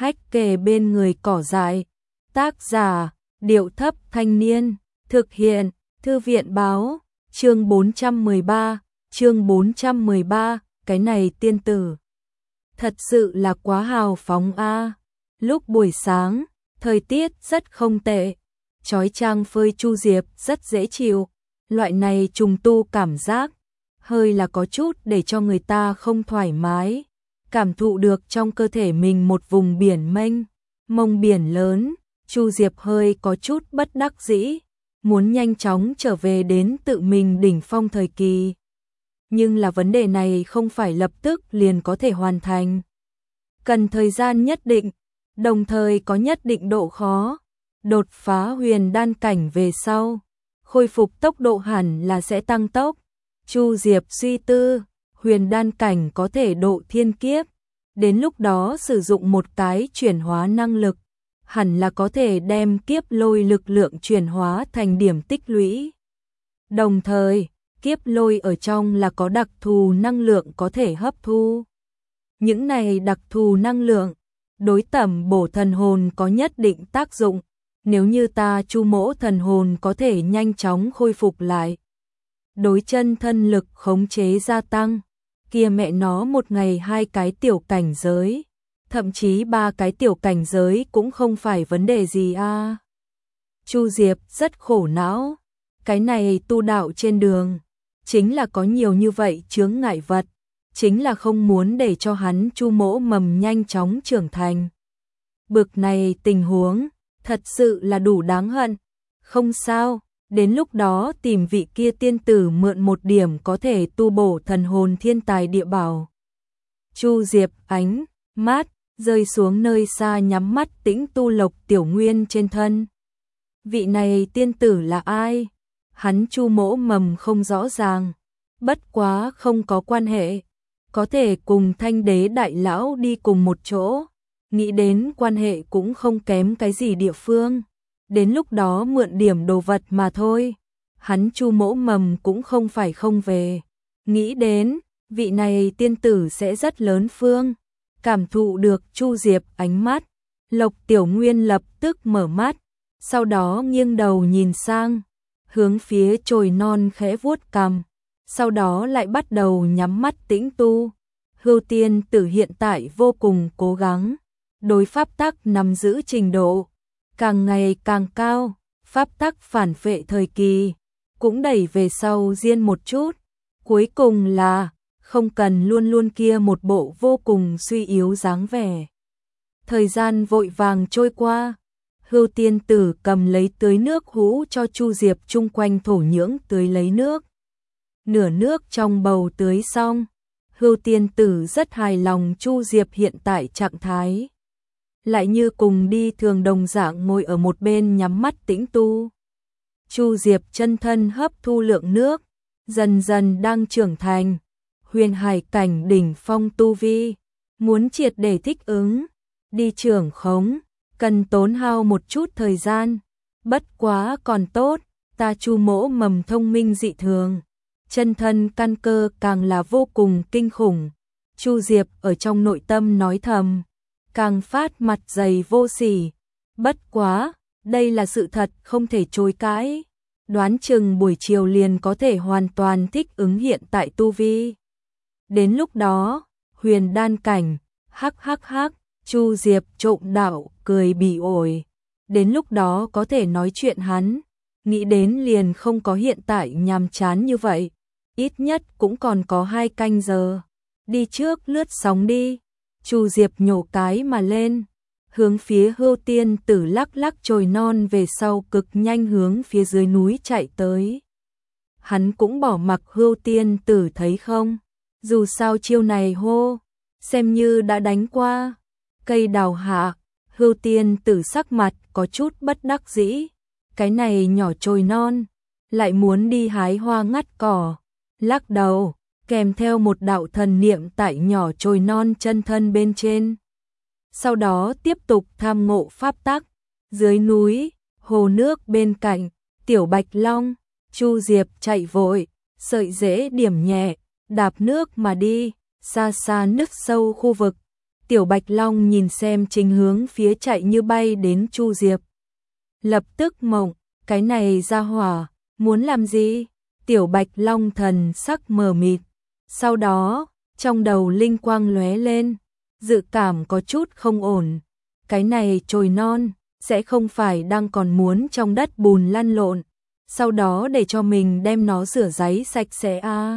hách kề bên người cỏ dại. Tác giả, Điệu Thấp Thanh Niên. Thực hiện, Thư viện báo. Chương 413, cái này tiên tử. Thật sự là quá hào phóng a. Lúc buổi sáng, thời tiết rất không tệ. Chói chang phơi Chu Diệp rất dễ chịu. Loại này trùng tu cảm giác, hơi là có chút để cho người ta không thoải mái. Cảm thụ được trong cơ thể mình một vùng biển mênh mông biển lớn, Chu Diệp hơi có chút bất đắc dĩ, muốn nhanh chóng trở về đến tự mình đỉnh phong thời kỳ. Nhưng là vấn đề này không phải lập tức liền có thể hoàn thành. Cần thời gian nhất định, đồng thời có nhất định độ khó. Đột phá huyền đan cảnh về sau, khôi phục tốc độ hẳn là sẽ tăng tốc. Chu Diệp suy tư, huyền đan cảnh có thể độ thiên kiếp. Đến lúc đó sử dụng một cái chuyển hóa năng lực, hẳn là có thể đem kiếp lôi lực lượng chuyển hóa thành điểm tích lũy. Đồng thời, kiếp lôi ở trong là có đặc thù năng lượng có thể hấp thu. Những này đặc thù năng lượng, đối tẩm bổ thần hồn có nhất định tác dụng. Nếu như ta Chu Mỗ thần hồn có thể nhanh chóng khôi phục lại, đối chân thân lực khống chế gia tăng, kia mẹ nó một ngày 2 cái tiểu cảnh giới, thậm chí 3 cái tiểu cảnh giới cũng không phải vấn đề gì a. Chu Diệp rất khổ não, cái này tu đạo trên đường, chính là có nhiều như vậy chướng ngại vật, chính là không muốn để cho hắn Chu Mỗ mầm nhanh chóng trưởng thành. Bực này tình huống, thật sự là đủ đáng hận. Không sao, đến lúc đó tìm vị kia tiên tử mượn một điểm có thể tu bổ thần hồn thiên tài địa bảo. Chu Diệp ánh mắt rơi xuống nơi xa, nhắm mắt tĩnh tu Lộc Tiểu Nguyên trên thân. Vị này tiên tử là ai? Hắn Chu Mỗ mầm không rõ ràng, bất quá không có quan hệ, có thể cùng Thanh Đế đại lão đi cùng một chỗ, nghĩ đến quan hệ cũng không kém cái gì địa phương. Đến lúc đó mượn điểm đồ vật mà thôi. Hắn Chu Mỗ mầm cũng không phải không về. Nghĩ đến, vị này tiên tử sẽ rất lớn phương. Cảm thụ được Chu Diệp ánh mắt, Lộc Tiểu Nguyên lập tức mở mắt, sau đó nghiêng đầu nhìn sang, hướng phía chồi non khẽ vuốt cằm, sau đó lại bắt đầu nhắm mắt tĩnh tu. Hưu tiên tử hiện tại vô cùng cố gắng, đối pháp tắc nắm giữ trình độ càng ngày càng cao, pháp tắc phản phệ thời kỳ cũng đẩy về sau riêng một chút, cuối cùng là không cần luôn luôn kia một bộ vô cùng suy yếu dáng vẻ. Thời gian vội vàng trôi qua, Hưu tiên tử cầm lấy tưới nước hũ cho Chu Diệp chung quanh thổ nhưỡng tưới lấy nước. Nửa nước trong bầu tưới xong, Hưu tiên tử rất hài lòng Chu Diệp hiện tại trạng thái. Lại như cùng đi thường đồng dạng ngồi ở một bên nhắm mắt tĩnh tu. Chu Diệp chân thân hấp thu lượng nước, dần dần đang trưởng thành, huyền hải cảnh đỉnh phong tu vi, muốn triệt để thích ứng, đi trưởng khống, cần tốn hao một chút thời gian, bất quá còn tốt, ta Chu Mỗ mầm thông minh dị thường, chân thân căn cơ càng là vô cùng kinh khủng. Chu Diệp ở trong nội tâm nói thầm, càng phát mặt dày vô sỉ. Bất quá, đây là sự thật không thể chối cãi. Đoán chừng buổi chiều liền có thể hoàn toàn thích ứng hiện tại tu vi. Đến lúc đó, huyền đan cảnh, hắc hắc hắc, Chu Diệp trộm đạo, cười bỉ ổi. Đến lúc đó có thể nói chuyện hắn, nghĩ đến liền không có hiện tại nhàm chán như vậy. Ít nhất cũng còn có 2 canh giờ. Đi trước lướt sóng đi. Chu Diệp nhổ cái mà lên, hướng phía Hưu tiên tử lắc lắc chồi non về sau cực nhanh hướng phía dưới núi chạy tới. Hắn cũng bỏ mặc Hưu tiên tử thấy không, dù sao chiêu này hô, xem như đã đánh qua. Cây đào hạ, Hưu tiên tử sắc mặt có chút bất đắc dĩ, cái này nhỏ chồi non, lại muốn đi hái hoa ngắt cỏ, lắc đầu, kèm theo một đạo thần niệm tại nhỏ chồi non chân thân bên trên. Sau đó tiếp tục tham ngộ pháp tắc. Dưới núi, hồ nước bên cạnh, Tiểu Bạch Long, Chu Diệp chạy vội, sợi rễ điểm nhẹ, đạp nước mà đi, xa xa nứt sâu khu vực. Tiểu Bạch Long nhìn xem chính hướng phía chạy như bay đến Chu Diệp. Lập tức mộng, cái này ra hỏa, muốn làm gì? Tiểu Bạch Long thần sắc mờ mịt. Sau đó, trong đầu linh quang lóe lên, dự cảm có chút không ổn. Cái này chồi non, sẽ không phải đang còn muốn trong đất bùn lăn lộn, sau đó để cho mình đem nó rửa ráy sạch sẽ à.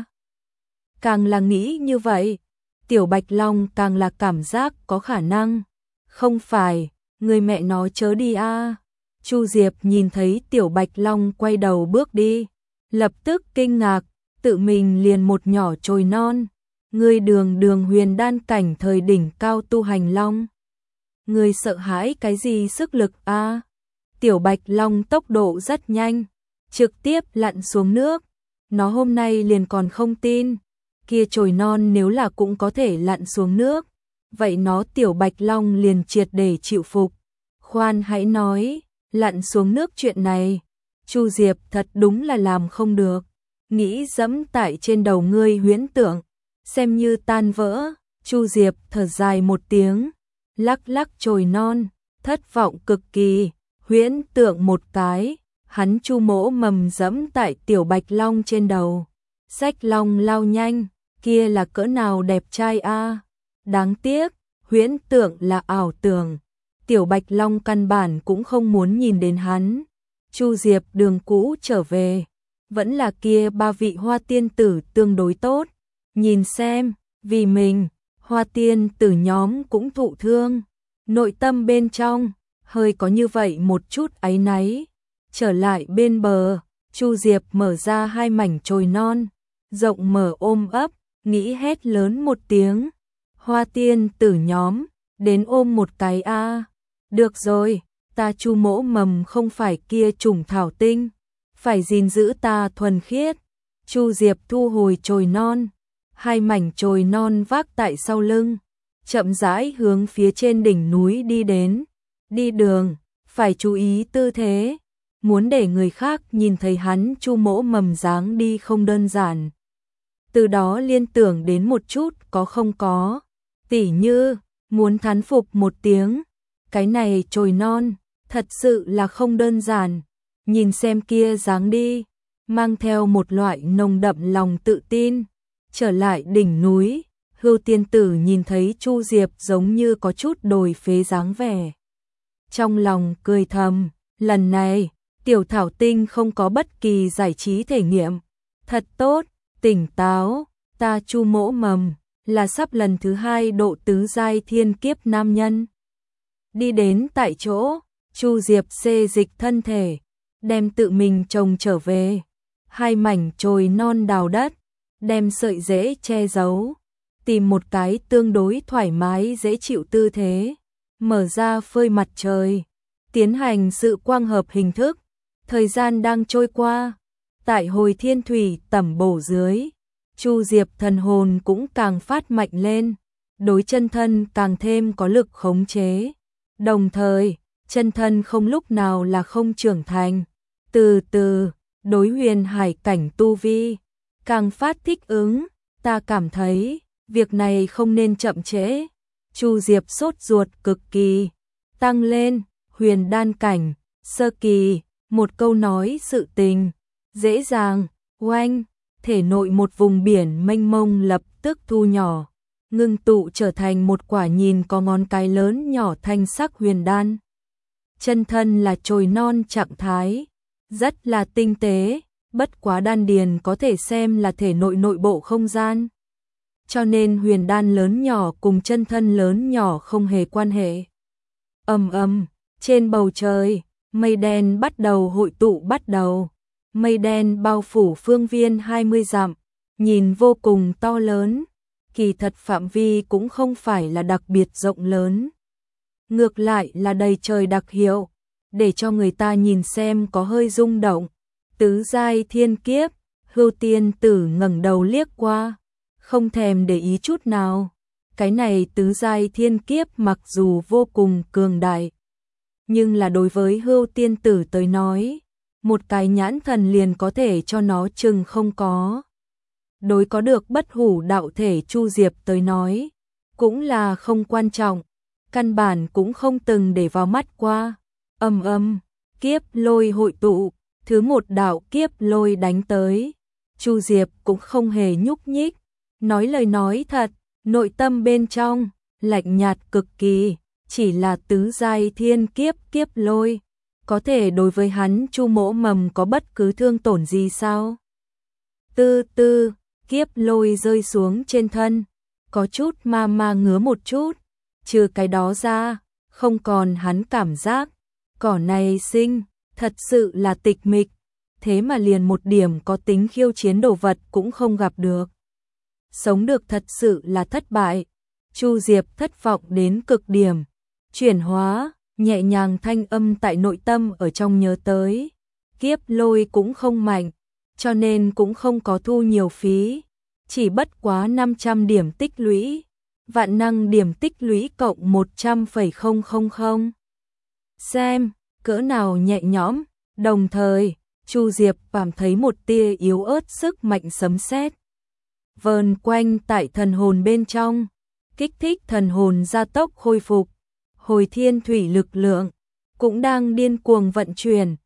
Càng là nghĩ như vậy, Tiểu Bạch Long càng là cảm giác có khả năng. Không phải, người mẹ nó chớ đi à. Chu Diệp nhìn thấy Tiểu Bạch Long quay đầu bước đi, lập tức kinh ngạc, tự mình liền một nhỏ chồi non. Người đường huyền đan cảnh thời đỉnh cao tu hành long. Người sợ hãi cái gì sức lực a? Tiểu Bạch Long tốc độ rất nhanh, trực tiếp lặn xuống nước. Nó hôm nay liền còn không tin, kia chồi non nếu là cũng có thể lặn xuống nước, vậy nó Tiểu Bạch Long liền triệt để chịu phục. Khoan hãy nói, lặn xuống nước chuyện này, Chu Diệp thật đúng là làm không được. Nghĩ dẫm tại trên đầu ngươi huyễn tượng, xem như tan vỡ. Chu Diệp thở dài một tiếng, lắc lắc chồi non, thất vọng cực kỳ. Huyễn tượng một cái, hắn Chu Mỗ Mầm dẫm tại Tiểu Bạch Long trên đầu. Xách long lao nhanh, kia là cỡ nào đẹp trai a. Đáng tiếc, huyễn tượng là ảo tưởng. Tiểu Bạch Long căn bản cũng không muốn nhìn đến hắn. Chu Diệp đường cũ trở về, vẫn là kia ba vị hoa tiên tử tương đối tốt. Nhìn xem, vì mình, hoa tiên tử nhóm cũng thụ thương. Nội tâm bên trong, hơi có như vậy một chút áy náy. Trở lại bên bờ, Chu Diệp mở ra hai mảnh chồi non, rộng mở ôm ấp, nghĩ hét lớn một tiếng. Hoa tiên tử nhóm, đến ôm một cái a. Được rồi, ta Chu Mỗ Mầm không phải kia chủng thảo tinh, phải gìn giữ ta thuần khiết. Chu Diệp thu hồi chồi non, hai mảnh chồi non vác tại sau lưng, chậm rãi hướng phía trên đỉnh núi đi đến. Đi đường, phải chú ý tư thế, muốn để người khác nhìn thấy hắn Chu Mỗ Mầm dáng đi không đơn giản. Từ đó liên tưởng đến một chút có không có, tỉ như, muốn thán phục một tiếng, cái này chồi non, thật sự là không đơn giản. Nhìn xem kia dáng đi, mang theo một loại nồng đậm lòng tự tin. Trở lại đỉnh núi, Hưu tiên tử nhìn thấy Chu Diệp giống như có chút đồi phế dáng vẻ. Trong lòng cười thầm, lần này, tiểu thảo tinh không có bất kỳ giải trí thể nghiệm. Thật tốt, tỉnh táo, ta Chu Mỗ Mầm, là sắp lần thứ 2 độ tứ giai thiên kiếp nam nhân. Đi đến tại chỗ, Chu Diệp xê dịch thân thể, đem tự mình trồng trở về. Hai mảnh chồi non đào đất, đem sợi rễ che giấu, tìm một cái tương đối thoải mái dễ chịu tư thế, mở ra phơi mặt trời, tiến hành sự quang hợp hình thức. Thời gian đang trôi qua, tại hồi thiên thủy tẩm bổ dưới, Chu Diệp thần hồn cũng càng phát mạnh lên, đối chân thân càng thêm có lực khống chế. Đồng thời, chân thân không lúc nào là không trưởng thành, từ từ, đối huyền hải cảnh tu vi, càng phát thích ứng. Ta cảm thấy, việc này không nên chậm trễ. Chu Diệp sốt ruột cực kỳ, tăng lên, huyền đan cảnh, sơ kỳ, một câu nói sự tình, dễ dàng, oanh, thể nội một vùng biển mênh mông lập tức thu nhỏ, ngưng tụ trở thành một quả nhìn có ngón cái lớn nhỏ thanh sắc huyền đan. Chân thân là chồi non trạng thái, rất là tinh tế, bất quá đan điền có thể xem là thể nội nội bộ không gian. Cho nên huyền đan lớn nhỏ cùng chân thân lớn nhỏ không hề quan hệ. Ầm ầm, trên bầu trời, mây đen bắt đầu hội tụ bắt đầu. Mây đen bao phủ phương viên 20 dặm, nhìn vô cùng to lớn, kỳ thật phạm vi cũng không phải là đặc biệt rộng lớn. Ngược lại là đầy trời đặc hiệu, để cho người ta nhìn xem có hơi rung động. Tứ giai thiên kiếp, Hưu tiên tử ngẩng đầu liếc qua, không thèm để ý chút nào. Cái này tứ giai thiên kiếp mặc dù vô cùng cường đại, nhưng là đối với Hưu tiên tử tới nói, một cái nhãn thần liền có thể cho nó chừng không có. Đối có được bất hủ đạo thể Chu Diệp tới nói, cũng là không quan trọng, căn bản cũng không từng để vào mắt qua. Kiếp lôi hội tụ, thứ một đạo kiếp lôi đánh tới. Chu Diệp cũng không hề nhúc nhích, nói lời nói thật, nội tâm bên trong lạnh nhạt cực kỳ, chỉ là tứ giai thiên kiếp kiếp lôi, có thể đối với hắn Chu Mỗ Mầm có bất cứ thương tổn gì sao? Tư tư, kiếp lôi rơi xuống trên thân, có chút ma ngứa một chút, trừ cái đó ra, không còn hắn cảm giác. Cỏ này sinh, thật sự là tịch mịch, thế mà liền một điểm có tính khiêu chiến đồ vật cũng không gặp được. Sống được thật sự là thất bại. Chu Diệp thất vọng đến cực điểm, chuyển hóa, nhẹ nhàng thanh âm tại nội tâm ở trong nhớ tới. Kiếp lôi cũng không mạnh, cho nên cũng không có thu nhiều phí, chỉ bất quá 500 điểm tích lũy, vạn năng điểm tích lũy cộng 100,000. Xem, cỡ nào nhẹ nhõm, đồng thời, Chu Diệp cảm thấy một tia yếu ớt sức mạnh sấm sét vờn quanh tại thần hồn bên trong, kích thích thần hồn gia tốc khôi phục. Hồi thiên thủy lực lượng cũng đang điên cuồng vận chuyển.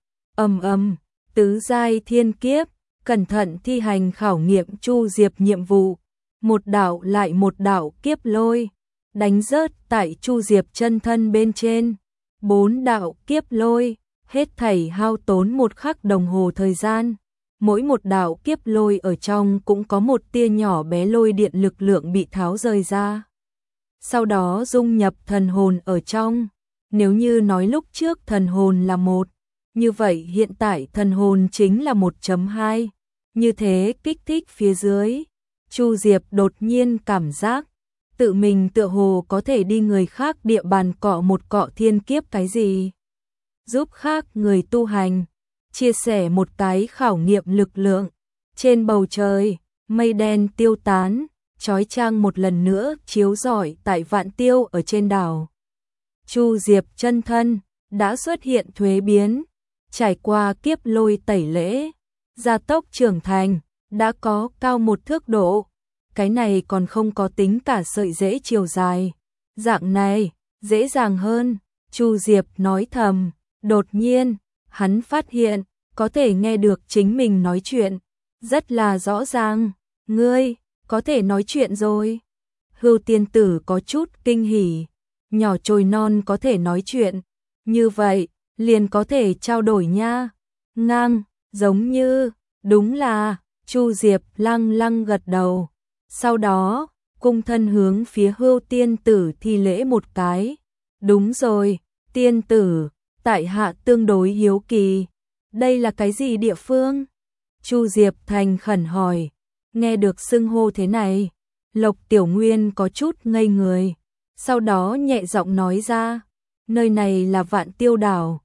Tứ giai thiên kiếp, cẩn thận thi hành khảo nghiệm Chu Diệp nhiệm vụ. Một đạo lại một đạo kiếp lôi đánh rớt tại Chu Diệp chân thân bên trên. 4 đạo kiếp lôi, hết thảy hao tốn 1 khắc đồng hồ thời gian. Mỗi một đạo kiếp lôi ở trong cũng có một tia nhỏ bé lôi điện lực lượng bị tháo rời ra, sau đó dung nhập thần hồn ở trong. Nếu như nói lúc trước thần hồn là 1, như vậy hiện tại thần hồn chính là 1.2. Như thế kích thích phía dưới, Chu Diệp đột nhiên cảm giác tự mình tựa hồ có thể đi người khác địa bàn cọ một cọ thiên kiếp cái gì, giúp khác người tu hành, chia sẻ một cái khảo nghiệm lực lượng. Trên bầu trời, mây đen tiêu tán, chói chang một lần nữa chiếu rọi tại Vạn Tiêu ở trên đảo. Chu Diệp chân thân đã xuất hiện thuế biến, trải qua kiếp lôi tẩy lễ, gia tốc trưởng thành, đã có cao 1 thước độ. Cái này còn không có tính cả sợi rễ chiều dài. Dạng này, dễ dàng hơn, Chu Diệp nói thầm. Đột nhiên, hắn phát hiện, có thể nghe được chính mình nói chuyện. Rất là rõ ràng, ngươi, có thể nói chuyện rồi. Hưu tiên tử có chút kinh hỉ, nhỏ trồi non có thể nói chuyện. Như vậy, liền có thể trao đổi nha. Ngang, giống như, đúng là, Chu Diệp lăng gật đầu. Sau đó, cung thân hướng phía Hưu tiên tử thi lễ một cái. Đúng rồi, tiên tử, tại hạ tương đối hiếu kỳ. Đây là cái gì địa phương? Chu Diệp thành khẩn hỏi. Nghe được xưng hô thế này, Lộc Tiểu Nguyên có chút ngây người. Sau đó nhẹ giọng nói ra. Nơi này là Vạn Tiêu đảo.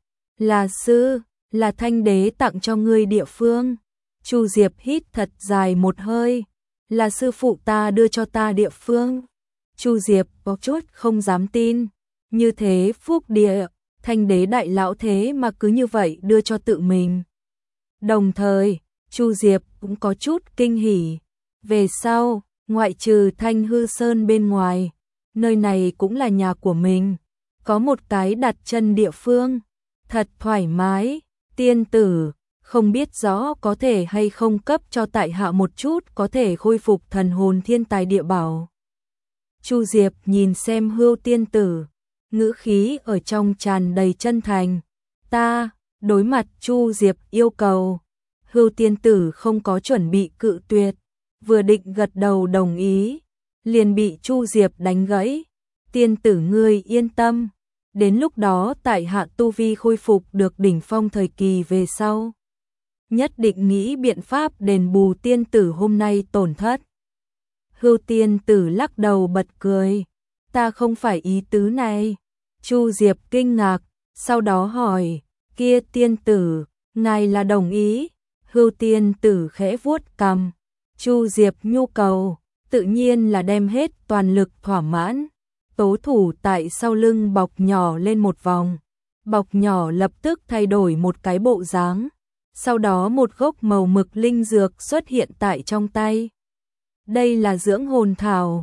Là Thanh đế tặng cho ngươi địa phương. Chu Diệp hít thật dài một hơi. Là sư phụ ta đưa cho ta địa phương. Chu Diệp có chút không dám tin. Như thế phúc địa, Thanh đế đại lão thế mà cứ như vậy đưa cho tự mình. Đồng thời, Chu Diệp cũng có chút kinh hỉ. Về sau, ngoại trừ Thanh Hư Sơn bên ngoài, nơi này cũng là nhà của mình. Có một cái đặt chân địa phương, thật thoải mái. Tiên tử, không biết rõ có thể hay không cấp cho tại hạ một chút có thể khôi phục thần hồn thiên tài địa bảo. Chu Diệp nhìn xem Hưu tiên tử, ngữ khí ở trong tràn đầy chân thành. Ta, đối mặt Chu Diệp yêu cầu, Hưu tiên tử không có chuẩn bị cự tuyệt, vừa định gật đầu đồng ý, liền bị Chu Diệp đánh gãy. Tiên tử ngươi yên tâm, đến lúc đó tại hạ tu vi khôi phục được đỉnh phong thời kỳ về sau, nhất định nghĩ biện pháp đền bù tiên tử hôm nay tổn thất. Hưu tiên tử lắc đầu bật cười. Ta không phải ý tứ này. Chu Diệp kinh ngạc, sau đó hỏi, kia tiên tử, ngài là đồng ý? Hưu tiên tử khẽ vuốt cằm. Chu Diệp nhu cầu, tự nhiên là đem hết toàn lực thỏa mãn. Tố thủ tại sau lưng bọc nhỏ lên một vòng. Bọc nhỏ lập tức thay đổi một cái bộ dáng. Sau đó một gốc màu mực linh dược xuất hiện tại trong tay. Đây là dưỡng hồn thảo.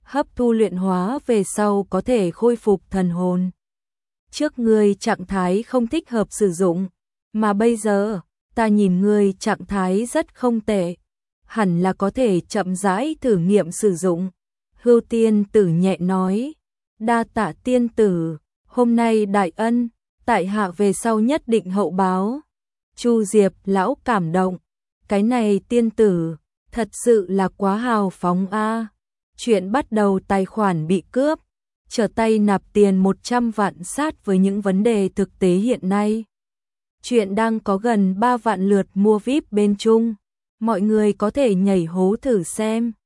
hấp thu luyện hóa về sau có thể khôi phục thần hồn. Trước ngươi trạng thái không thích hợp sử dụng, mà bây giờ, ta nhìn ngươi trạng thái rất không tệ, hẳn là có thể chậm rãi thử nghiệm sử dụng. Hưu tiên tử nhẹ nói, đa tạ tiên tử, hôm nay đại ân, tại hạ về sau nhất định hậu báo. Chu Diệp lão cảm động, cái này tiên tử, thật sự là quá hào phóng a. Chuyện bắt đầu tài khoản bị cướp, trở tay nạp tiền 100 vạn sát với những vấn đề thực tế hiện nay. Chuyện đang có gần 3 vạn lượt mua VIP bên Trung, mọi người có thể nhảy hố thử xem.